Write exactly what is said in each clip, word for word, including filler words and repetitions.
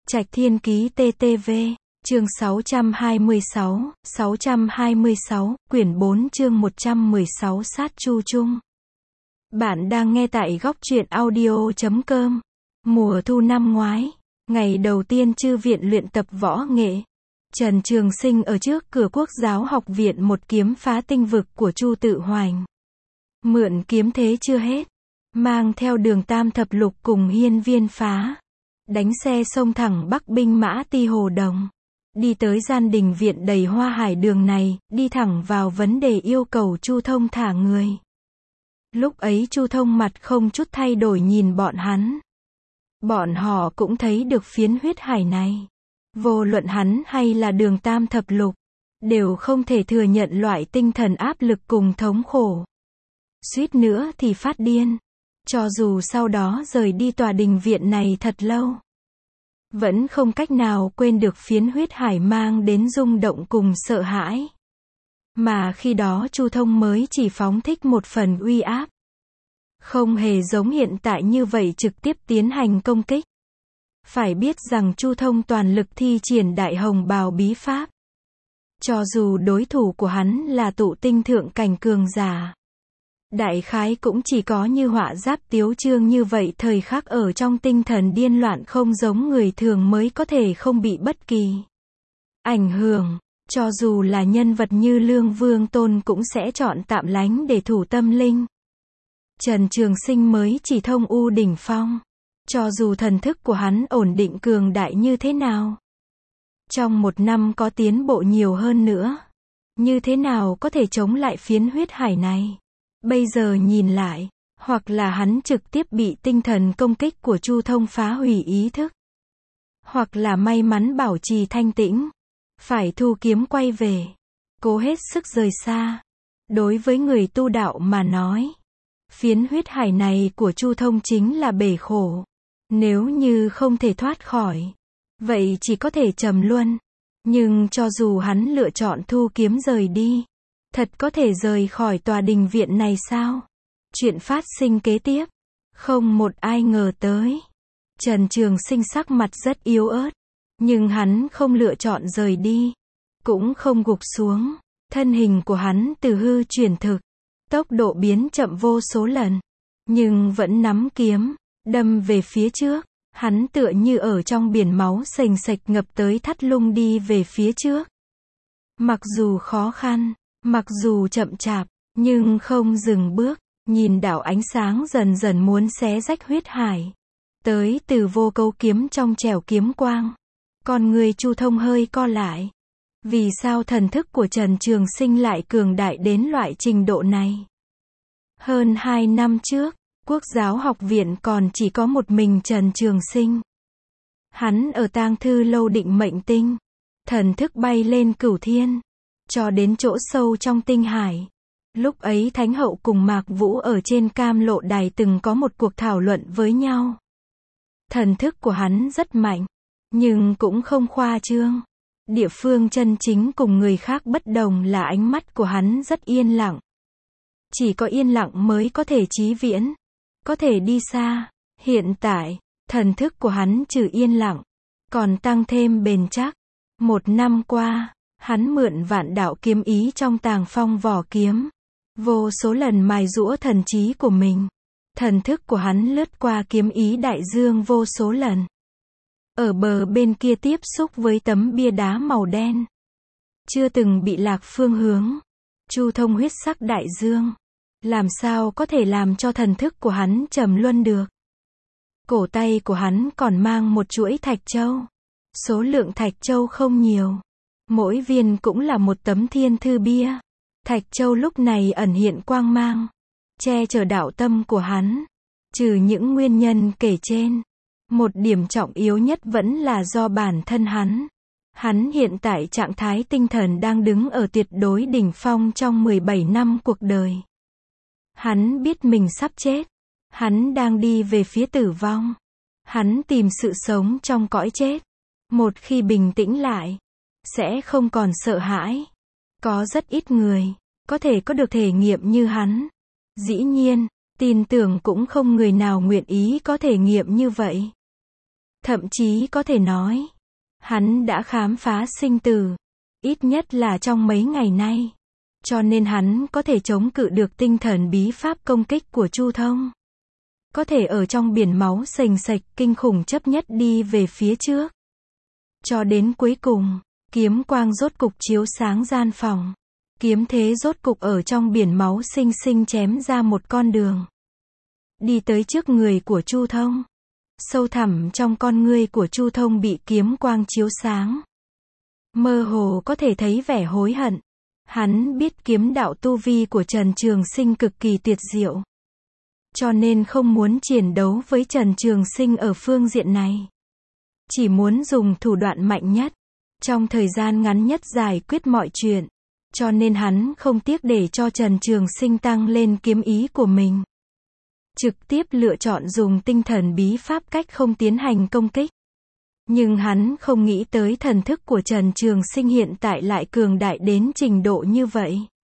Trạch Thiên Ký tê tê vê, chương sáu trăm hai mươi sáu, sáu trăm hai mươi sáu, quyển bốn chương một trăm mười sáu Sát Chu Trung. Bạn đang nghe tại góc truyện audio chấm com. Mùa thu năm ngoái, ngày đầu tiên Chư viện luyện tập võ nghệ, Trần Trường Sinh ở trước cửa Quốc giáo học viện một kiếm phá tinh vực của Chu Tự Hoành. Mượn kiếm thế chưa hết, mang theo Đường Tam thập lục cùng Hiên Viên phá, đánh xe xông thẳng Bắc binh mã ti Hồ Đồng. Đi tới gian đình viện đầy hoa hải đường này, đi thẳng vào vấn đề yêu cầu Chu Thông thả người. Lúc ấy Chu Thông mặt không chút thay đổi nhìn bọn hắn. Bọn họ cũng thấy được phiến huyết hải này. Vô luận hắn hay là Đường Tam thập lục, đều không thể thừa nhận loại tinh thần áp lực cùng thống khổ. Suýt nữa thì phát điên. Cho dù sau đó rời đi tòa đình viện này thật lâu, vẫn không cách nào quên được phiến huyết hải mang đến rung động cùng sợ hãi. Mà khi đó Chu Thông mới chỉ phóng thích một phần uy áp. Không hề giống hiện tại như vậy trực tiếp tiến hành công kích. Phải biết rằng Chu Thông toàn lực thi triển Đại Hồng Bào bí pháp. Cho dù đối thủ của hắn là tụ tinh thượng cảnh cường giả, đại khái cũng chỉ có như Họa Giáp Tiếu Trương như vậy thời khắc ở trong tinh thần điên loạn không giống người thường mới có thể không bị bất kỳ ảnh hưởng. Cho dù là nhân vật như Lương Vương Tôn cũng sẽ chọn tạm lánh để thủ tâm linh. Trần Trường Sinh mới chỉ thông u đỉnh phong. Cho dù thần thức của hắn ổn định cường đại như thế nào, trong một năm có tiến bộ nhiều hơn nữa, như thế nào có thể chống lại phiến huyết hải này? Bây giờ nhìn lại, hoặc là hắn trực tiếp bị tinh thần công kích của Chu Thông phá hủy ý thức, hoặc là may mắn bảo trì thanh tĩnh, phải thu kiếm quay về, cố hết sức rời xa. Đối với người tu đạo mà nói, phiến huyết hải này của Chu Thông chính là bể khổ. Nếu như không thể thoát khỏi, vậy chỉ có thể trầm luân. Nhưng cho dù hắn lựa chọn thu kiếm rời đi, thật có thể rời khỏi tòa đình viện này sao? Chuyện phát sinh kế tiếp, không một ai ngờ tới. Trần Trường Sinh sắc mặt rất yếu ớt, nhưng hắn không lựa chọn rời đi, cũng không gục xuống. Thân hình của hắn từ hư chuyển thực, tốc độ biến chậm vô số lần, nhưng vẫn nắm kiếm, đâm về phía trước. Hắn tựa như ở trong biển máu sềnh sệch ngập tới thắt lung đi về phía trước. Mặc dù khó khăn, mặc dù chậm chạp, nhưng không dừng bước. Nhìn đạo ánh sáng dần dần muốn xé rách huyết hải, tới từ vô câu kiếm trong trẻo kiếm quang. Con người Chu Thông hơi co lại. Vì sao thần thức của Trần Trường Sinh lại cường đại đến loại trình độ này? Hơn hai năm trước, Quốc giáo học viện còn chỉ có một mình Trần Trường Sinh. Hắn ở tang thư lâu định mệnh tinh, thần thức bay lên cửu thiên, cho đến chỗ sâu trong tinh hải. Lúc ấy Thánh Hậu cùng Mạc Vũ ở trên Cam Lộ Đài từng có một cuộc thảo luận với nhau. Thần thức của hắn rất mạnh, nhưng cũng không khoa trương. Địa phương chân chính cùng người khác bất đồng là ánh mắt của hắn rất yên lặng. Chỉ có yên lặng mới có thể chí viễn, có thể đi xa. Hiện tại, thần thức của hắn trừ yên lặng, còn tăng thêm bền chắc. Một năm qua, hắn mượn vạn đạo kiếm ý trong tàng phong vỏ kiếm, vô số lần mài giũa thần trí của mình. Thần thức của hắn lướt qua kiếm ý đại dương vô số lần. Ở bờ bên kia tiếp xúc với tấm bia đá màu đen, chưa từng bị lạc phương hướng. Chu Thông huyết sắc đại dương, làm sao có thể làm cho thần thức của hắn trầm luân được? Cổ tay của hắn còn mang một chuỗi thạch châu. Số lượng thạch châu không nhiều, mỗi viên cũng là một tấm thiên thư bia. Thạch châu lúc này ẩn hiện quang mang, che chở đạo tâm của hắn. Trừ những nguyên nhân kể trên, một điểm trọng yếu nhất vẫn là do bản thân hắn. Hắn hiện tại trạng thái tinh thần đang đứng ở tuyệt đối đỉnh phong trong mười bảy năm cuộc đời. Hắn biết mình sắp chết. Hắn đang đi về phía tử vong. Hắn tìm sự sống trong cõi chết. Một khi bình tĩnh lại, sẽ không còn sợ hãi. Có rất ít người có thể có được thể nghiệm như hắn. Dĩ nhiên, tin tưởng cũng không người nào nguyện ý có thể nghiệm như vậy. Thậm chí có thể nói, hắn đã khám phá sinh tử, ít nhất là trong mấy ngày nay. Cho nên hắn có thể chống cự được tinh thần bí pháp công kích của Chu Thông. Có thể ở trong biển máu sềnh sệch kinh khủng chấp nhất đi về phía trước. Cho đến cuối cùng, kiếm quang rốt cục chiếu sáng gian phòng. Kiếm thế rốt cục ở trong biển máu xinh xinh chém ra một con đường. Đi tới trước người của Chu Thông. Sâu thẳm trong con ngươi của Chu Thông bị kiếm quang chiếu sáng. Mơ hồ có thể thấy vẻ hối hận. Hắn biết kiếm đạo tu vi của Trần Trường Sinh cực kỳ tuyệt diệu. Cho nên không muốn chiến đấu với Trần Trường Sinh ở phương diện này. Chỉ muốn dùng thủ đoạn mạnh nhất, trong thời gian ngắn nhất giải quyết mọi chuyện. Cho nên hắn không tiếc để cho Trần Trường Sinh tăng lên kiếm ý của mình. Trực tiếp lựa chọn dùng tinh thần bí pháp cách không tiến hành công kích. Nhưng hắn không nghĩ tới thần thức của Trần Trường Sinh hiện tại lại cường đại đến trình độ như vậy.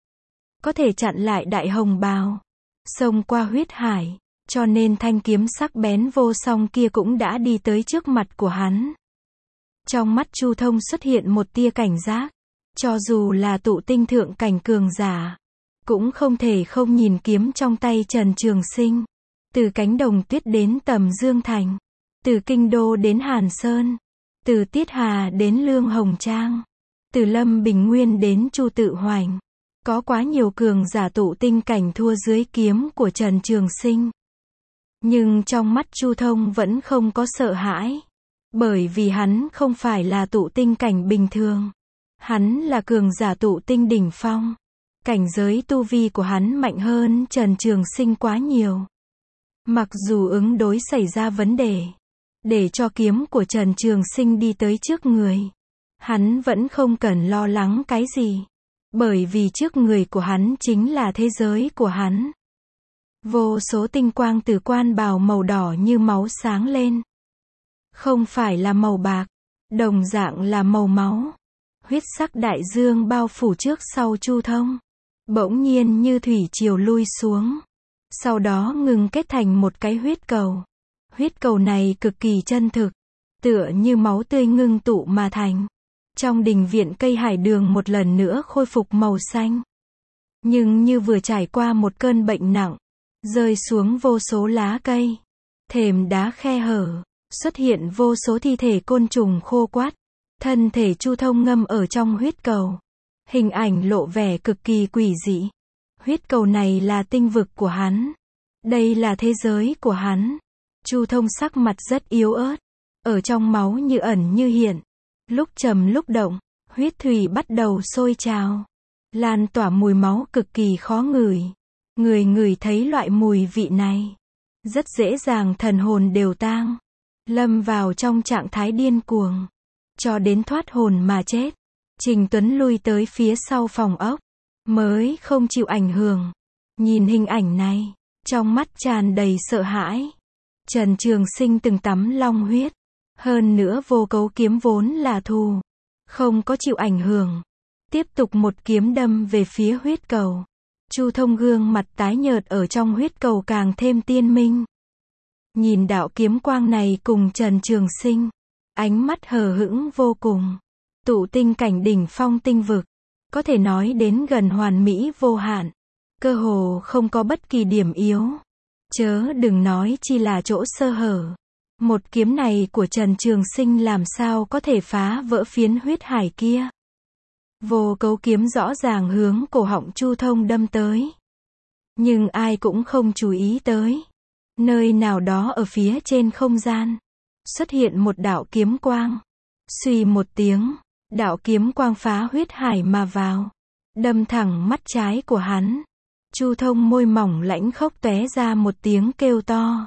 Có thể chặn lại đại hồng bào, xông qua huyết hải, cho nên thanh kiếm sắc bén vô song kia cũng đã đi tới trước mặt của hắn. Trong mắt Chu Thông xuất hiện một tia cảnh giác, cho dù là tụ tinh thượng cảnh cường giả, cũng không thể không nhìn kiếm trong tay Trần Trường Sinh. Từ cánh đồng tuyết đến Tầm Dương Thành, từ Kinh Đô đến Hàn Sơn, từ Tiết Hà đến Lương Hồng Trang, từ Lâm Bình Nguyên đến Chu Tự Hoành. Có quá nhiều cường giả tụ tinh cảnh thua dưới kiếm của Trần Trường Sinh. Nhưng trong mắt Chu Thông vẫn không có sợ hãi. Bởi vì hắn không phải là tụ tinh cảnh bình thường. Hắn là cường giả tụ tinh đỉnh phong. Cảnh giới tu vi của hắn mạnh hơn Trần Trường Sinh quá nhiều. Mặc dù ứng đối xảy ra vấn đề, để cho kiếm của Trần Trường Sinh đi tới trước người, hắn vẫn không cần lo lắng cái gì. Bởi vì trước người của hắn chính là thế giới của hắn. Vô số tinh quang từ quan bào màu đỏ như máu sáng lên. Không phải là màu bạc, đồng dạng là màu máu. Huyết sắc đại dương bao phủ trước sau Chu Thông. Bỗng nhiên như thủy triều lui xuống. Sau đó ngừng kết thành một cái huyết cầu. Huyết cầu này cực kỳ chân thực, tựa như máu tươi ngưng tụ mà thành. Trong đình viện cây hải đường một lần nữa khôi phục màu xanh. Nhưng như vừa trải qua một cơn bệnh nặng, rơi xuống vô số lá cây, thềm đá khe hở, xuất hiện vô số thi thể côn trùng khô quắt. Thân thể Chu Thông ngâm ở trong huyết cầu. Hình ảnh lộ vẻ cực kỳ quỷ dị. Huyết cầu này là tinh vực của hắn. Đây là thế giới của hắn. Chu Thông sắc mặt rất yếu ớt. Ở trong máu như ẩn như hiện. Lúc trầm lúc động, huyết thủy bắt đầu sôi trào. Lan tỏa mùi máu cực kỳ khó ngửi. Người ngửi thấy loại mùi vị này, rất dễ dàng thần hồn đều tang. Lâm vào trong trạng thái điên cuồng. Cho đến thoát hồn mà chết. Trình Tuấn lui tới phía sau phòng ốc. Mới không chịu ảnh hưởng. Nhìn hình ảnh này, trong mắt tràn đầy sợ hãi. Trần Trường Sinh từng tắm long huyết. Hơn nữa vô cấu kiếm vốn là thù. Không có chịu ảnh hưởng. Tiếp tục một kiếm đâm về phía huyết cầu. Chu Thông gương mặt tái nhợt ở trong huyết cầu càng thêm tiên minh. Nhìn đạo kiếm quang này cùng Trần Trường Sinh. Ánh mắt hờ hững vô cùng. Tụ tinh cảnh đỉnh phong tinh vực. Có thể nói đến gần hoàn mỹ vô hạn. Cơ hồ không có bất kỳ điểm yếu. Chớ đừng nói chi là chỗ sơ hở. Một kiếm này của Trần Trường Sinh làm sao có thể phá vỡ phiến huyết hải kia. Vô cấu kiếm rõ ràng hướng cổ họng Chu Thông đâm tới. Nhưng ai cũng không chú ý tới. Nơi nào đó ở phía trên không gian, xuất hiện một đạo kiếm quang. Suy một tiếng, đạo kiếm quang phá huyết hải mà vào. Đâm thẳng mắt trái của hắn. Chu Thông môi mỏng lãnh khốc tóe ra một tiếng kêu to.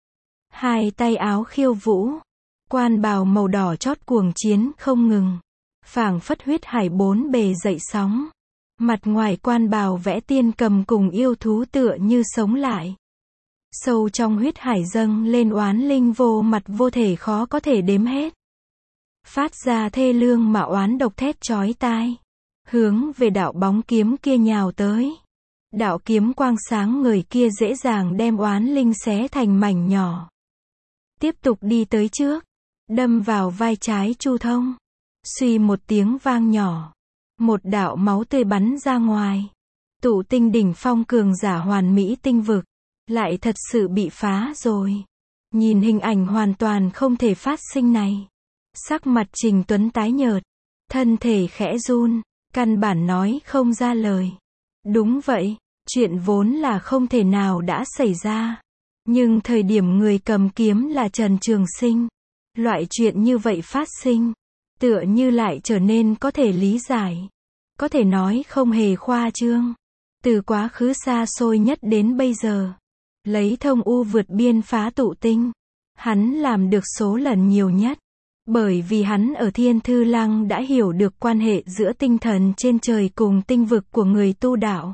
Hai tay áo khiêu vũ. Quan bào màu đỏ chót cuồng chiến không ngừng. Phảng phất huyết hải bốn bề dậy sóng. Mặt ngoài quan bào vẽ tiên cầm cùng yêu thú tựa như sống lại. Sâu trong huyết hải dâng lên oán linh vô mặt vô thể khó có thể đếm hết. Phát ra thê lương mà oán độc thét chói tai. Hướng về đạo bóng kiếm kia nhào tới. Đạo kiếm quang sáng người kia dễ dàng đem oán linh xé thành mảnh nhỏ. Tiếp tục đi tới trước. đâm vào vai trái Chu Thông. Suy một tiếng vang nhỏ, một đạo máu tươi bắn ra ngoài. Tụ tinh đỉnh phong cường giả hoàn mỹ tinh vực, lại thật sự bị phá rồi. Nhìn hình ảnh hoàn toàn không thể phát sinh này, sắc mặt Trình Tuấn tái nhợt, thân thể khẽ run, căn bản nói không ra lời. Đúng vậy, chuyện vốn là không thể nào đã xảy ra. Nhưng thời điểm người cầm kiếm là Trần Trường Sinh, loại chuyện như vậy phát sinh, tựa như lại trở nên có thể lý giải. Có thể nói không hề khoa trương. Từ quá khứ xa xôi nhất đến bây giờ, lấy thông u vượt biên phá tụ tinh, hắn làm được số lần nhiều nhất. Bởi vì hắn ở Thiên Thư Lăng đã hiểu được quan hệ giữa tinh thần trên trời cùng tinh vực của người tu đạo.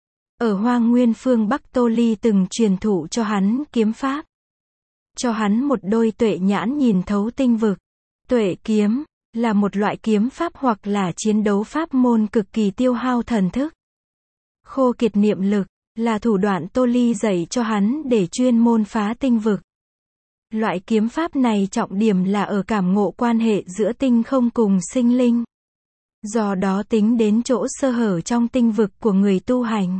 Ở Hoang Nguyên phương Bắc, Tô Ly từng truyền thụ cho hắn kiếm pháp, cho hắn một đôi tuệ nhãn nhìn thấu tinh vực. Tuệ kiếm là một loại kiếm pháp hoặc là chiến đấu pháp môn cực kỳ tiêu hao thần thức. Khô kiệt niệm lực là thủ đoạn Tô Ly dạy cho hắn để chuyên môn phá tinh vực. Loại kiếm pháp này trọng điểm là ở cảm ngộ quan hệ giữa tinh không cùng sinh linh. Do đó tính đến chỗ sơ hở trong tinh vực của người tu hành.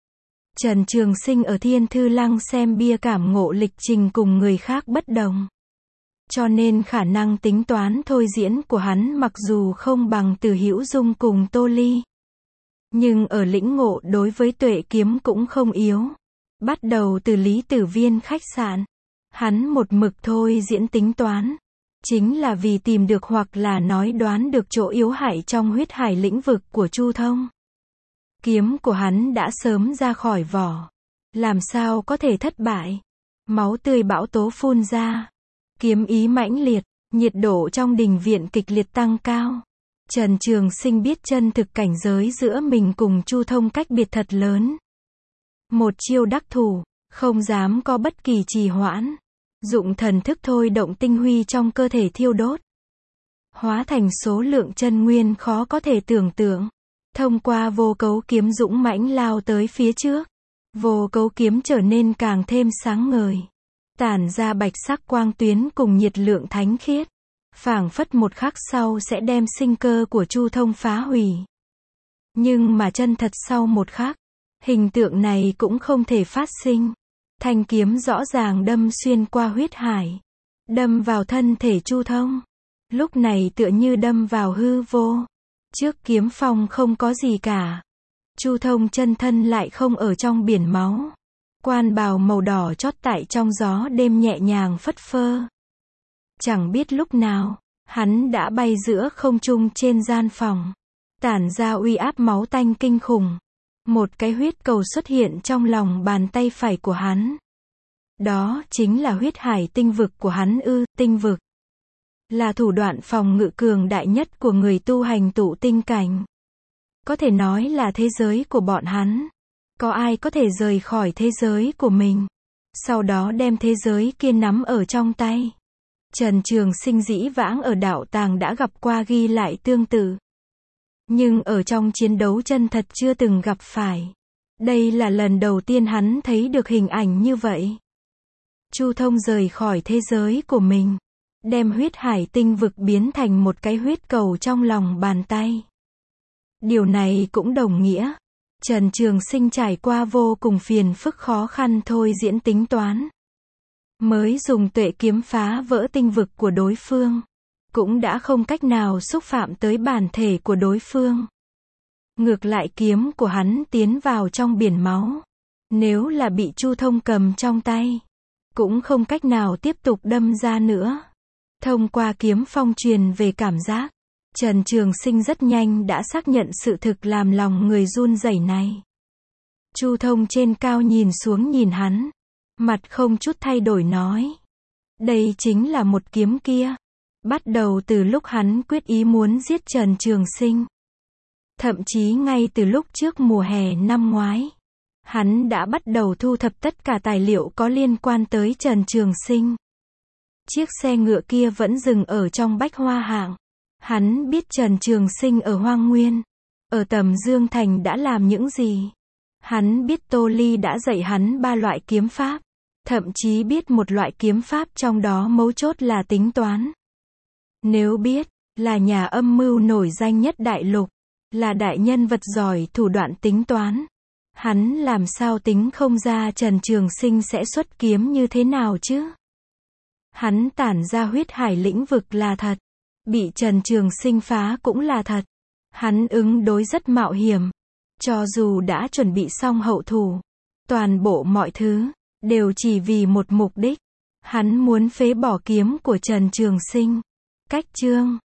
Trần Trường Sinh ở Thiên Thư Lăng xem bia cảm ngộ lịch trình cùng người khác bất đồng. Cho nên khả năng tính toán thôi diễn của hắn mặc dù không bằng Từ Hữu Dung cùng Tô Ly, nhưng ở lĩnh ngộ đối với tuệ kiếm cũng không yếu. Bắt đầu từ Lý Tử Viên khách sạn, hắn một mực thôi diễn tính toán, chính là vì tìm được hoặc là nói đoán được chỗ yếu hại trong huyết hải lĩnh vực của Chu Thông. Kiếm của hắn đã sớm ra khỏi vỏ, làm sao có thể thất bại. Máu tươi bão tố phun ra, kiếm ý mãnh liệt, nhiệt độ trong đình viện kịch liệt tăng cao. Trần Trường Sinh biết chân thực cảnh giới giữa mình cùng Chu Thông cách biệt thật lớn. Một chiêu đắc thủ, không dám có bất kỳ trì hoãn. Dụng thần thức thôi động tinh huy trong cơ thể thiêu đốt, hóa thành số lượng chân nguyên khó có thể tưởng tượng. Thông qua vô cấu kiếm dũng mãnh lao tới phía trước. Vô cấu kiếm trở nên càng thêm sáng ngời, tản ra bạch sắc quang tuyến cùng nhiệt lượng thánh khiết, phảng phất một khắc sau sẽ đem sinh cơ của Chu Thông phá hủy. Nhưng mà chân thật sau một khắc, hình tượng này cũng không thể phát sinh. Thanh kiếm rõ ràng đâm xuyên qua huyết hải, đâm vào thân thể Chu Thông. Lúc này tựa như đâm vào hư vô. Trước kiếm phong không có gì cả. Chu Thông chân thân lại không ở trong biển máu. Quan bào màu đỏ chót tại trong gió đêm nhẹ nhàng phất phơ. Chẳng biết lúc nào, hắn đã bay giữa không trung trên gian phòng, tản ra uy áp máu tanh kinh khủng. Một cái huyết cầu xuất hiện trong lòng bàn tay phải của hắn. Đó chính là huyết hải tinh vực của hắn ư. Tinh vực là thủ đoạn phòng ngự cường đại nhất của người tu hành tụ tinh cảnh. Có thể nói là thế giới của bọn hắn. Có ai có thể rời khỏi thế giới của mình, sau đó đem thế giới kia nắm ở trong tay. Trần Trường Sinh dĩ vãng ở đạo tàng đã gặp qua ghi lại tương tự, nhưng ở trong chiến đấu chân thật chưa từng gặp phải. Đây là lần đầu tiên hắn thấy được hình ảnh như vậy. Chu Thông rời khỏi thế giới của mình, đem huyết hải tinh vực biến thành một cái huyết cầu trong lòng bàn tay. Điều này cũng đồng nghĩa, Trần Trường Sinh trải qua vô cùng phiền phức khó khăn thôi diễn tính toán, mới dùng tuệ kiếm phá vỡ tinh vực của đối phương, cũng đã không cách nào xúc phạm tới bản thể của đối phương. Ngược lại kiếm của hắn tiến vào trong biển máu, nếu là bị Chu Thông cầm trong tay, cũng không cách nào tiếp tục đâm ra nữa. Thông qua kiếm phong truyền về cảm giác, Trần Trường Sinh rất nhanh đã xác nhận sự thực làm lòng người run rẩy này. Chu Thông trên cao nhìn xuống nhìn hắn, mặt không chút thay đổi nói: đây chính là một kiếm kia. Bắt đầu từ lúc hắn quyết ý muốn giết Trần Trường Sinh, thậm chí ngay từ lúc trước mùa hè năm ngoái, hắn đã bắt đầu thu thập tất cả tài liệu có liên quan tới Trần Trường Sinh. Chiếc xe ngựa kia vẫn dừng ở trong Bách Hoa Hạng. Hắn biết Trần Trường Sinh ở Hoang Nguyên, ở Tầm Dương Thành đã làm những gì. Hắn biết Tô Ly đã dạy hắn ba loại kiếm pháp, thậm chí biết một loại kiếm pháp trong đó mấu chốt là tính toán. Nếu biết, là nhà âm mưu nổi danh nhất đại lục, là đại nhân vật giỏi thủ đoạn tính toán, hắn làm sao tính không ra Trần Trường Sinh sẽ xuất kiếm như thế nào chứ? Hắn tản ra huyết hải lĩnh vực là thật, bị Trần Trường Sinh phá cũng là thật. Hắn ứng đối rất mạo hiểm, cho dù đã chuẩn bị xong hậu thủ, toàn bộ mọi thứ, đều chỉ vì một mục đích. Hắn muốn phế bỏ kiếm của Trần Trường Sinh. Cách chương